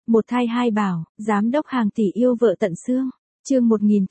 Một thai hai bảo, giám đốc hàng tỷ yêu vợ tận xương. Chương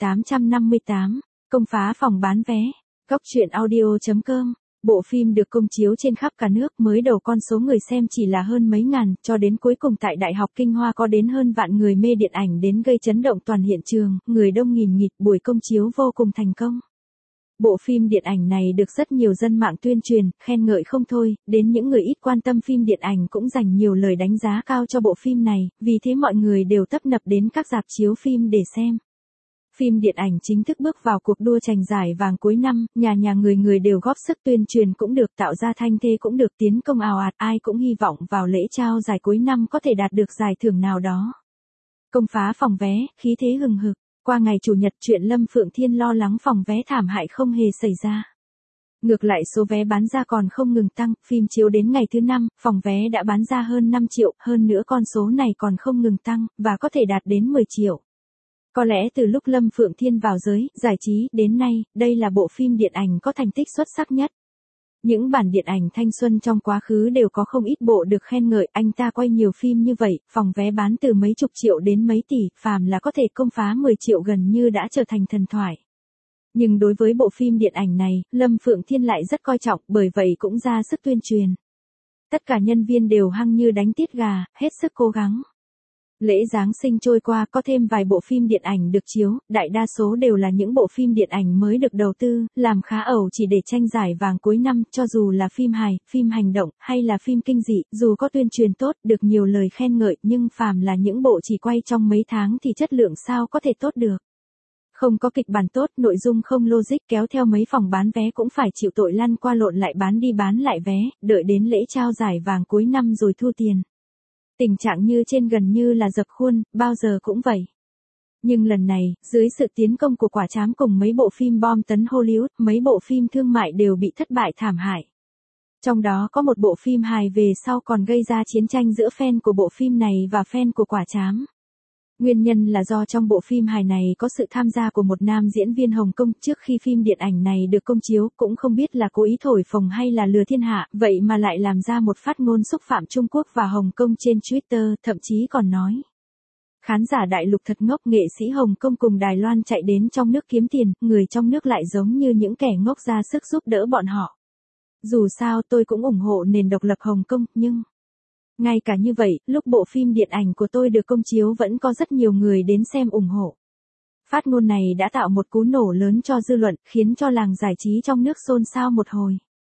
1858, công phá phòng bán vé. Góc truyện audio.com. Bộ phim được công chiếu trên khắp cả nước, mới đầu con số người xem chỉ là hơn mấy ngàn, cho đến cuối cùng tại Đại học Kinh Hoa có đến hơn vạn người mê điện ảnh đến gây chấn động toàn hiện trường, người đông nghìn nghịt, buổi công chiếu vô cùng thành công. Bộ phim điện ảnh này được rất nhiều dân mạng tuyên truyền, khen ngợi không thôi, đến những người ít quan tâm phim điện ảnh cũng dành nhiều lời đánh giá cao cho bộ phim này, vì thế mọi người đều tấp nập đến các rạp chiếu phim để xem. Phim điện ảnh chính thức bước vào cuộc đua tranh giải vàng cuối năm, nhà người đều góp sức tuyên truyền cũng được, tạo ra thanh thế cũng được, tiến công ào ạt, ai cũng hy vọng vào lễ trao giải cuối năm có thể đạt được giải thưởng nào đó. Công phá phòng vé, khí thế hừng hực. Qua ngày Chủ nhật, chuyện Lâm Phượng Thiên lo lắng phòng vé thảm hại không hề xảy ra. Ngược lại số vé bán ra còn không ngừng tăng, phim chiếu đến ngày thứ 5, phòng vé đã bán ra hơn 5 triệu, hơn nữa con số này còn không ngừng tăng, và có thể đạt đến 10 triệu. Có lẽ từ lúc Lâm Phượng Thiên vào giới giải trí đến nay, đây là bộ phim điện ảnh có thành tích xuất sắc nhất. Những bản điện ảnh thanh xuân trong quá khứ đều có không ít bộ được khen ngợi, anh ta quay nhiều phim như vậy, phòng vé bán từ mấy chục triệu đến mấy tỷ, phàm là có thể công phá 10 triệu gần như đã trở thành thần thoại. Nhưng đối với bộ phim điện ảnh này, Lâm Phượng Thiên lại rất coi trọng, bởi vậy cũng ra sức tuyên truyền. Tất cả nhân viên đều hăng như đánh tiết gà, hết sức cố gắng. Lễ Giáng sinh trôi qua, có thêm vài bộ phim điện ảnh được chiếu, đại đa số đều là những bộ phim điện ảnh mới được đầu tư, làm khá ẩu chỉ để tranh giải vàng cuối năm, cho dù là phim hài, phim hành động, hay là phim kinh dị, dù có tuyên truyền tốt, được nhiều lời khen ngợi, nhưng phàm là những bộ chỉ quay trong mấy tháng thì chất lượng sao có thể tốt được. Không có kịch bản tốt, nội dung không logic, kéo theo mấy phòng bán vé cũng phải chịu tội lăn qua lộn lại bán đi bán lại vé, đợi đến lễ trao giải vàng cuối năm rồi thu tiền. Tình trạng như trên gần như là dập khuôn, bao giờ cũng vậy. Nhưng lần này, dưới sự tiến công của Quả Trám cùng mấy bộ phim bom tấn Hollywood, mấy bộ phim thương mại đều bị thất bại thảm hại. Trong đó có một bộ phim hài về sau còn gây ra chiến tranh giữa fan của bộ phim này và fan của Quả Trám. Nguyên nhân là do trong bộ phim hài này có sự tham gia của một nam diễn viên Hồng Kông, trước khi phim điện ảnh này được công chiếu, cũng không biết là cố ý thổi phồng hay là lừa thiên hạ, vậy mà lại làm ra một phát ngôn xúc phạm Trung Quốc và Hồng Kông trên Twitter, thậm chí còn nói. Khán giả đại lục thật ngốc, nghệ sĩ Hồng Kông cùng Đài Loan chạy đến trong nước kiếm tiền, người trong nước lại giống như những kẻ ngốc ra sức giúp đỡ bọn họ. Dù sao tôi cũng ủng hộ nền độc lập Hồng Kông, nhưng... Ngay cả như vậy, lúc bộ phim điện ảnh của tôi được công chiếu vẫn có rất nhiều người đến xem ủng hộ. Phát ngôn này đã tạo một cú nổ lớn cho dư luận, khiến cho làng giải trí trong nước xôn xao một hồi.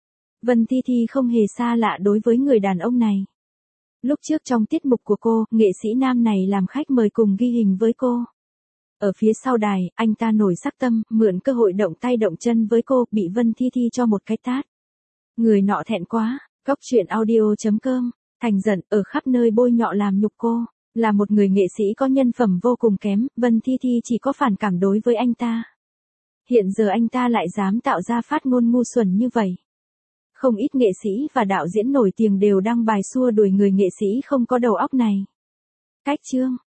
Vân Thi Thi không hề xa lạ đối với người đàn ông này. Lúc trước trong tiết mục của cô, nghệ sĩ nam này làm khách mời cùng ghi hình với cô. Ở phía sau đài, anh ta nổi sắc tâm, mượn cơ hội động tay động chân với cô, bị Vân Thi Thi cho một cái tát. Người nọ thẹn quá, góc truyện audio.com. Thành giận, ở khắp nơi bôi nhọ làm nhục cô. Là một người nghệ sĩ có nhân phẩm vô cùng kém, Vân Thi Thi chỉ có phản cảm đối với anh ta. Hiện giờ anh ta lại dám tạo ra phát ngôn ngu xuẩn như vậy. Không ít nghệ sĩ và đạo diễn nổi tiếng đều đăng bài xua đuổi người nghệ sĩ không có đầu óc này. Cách chương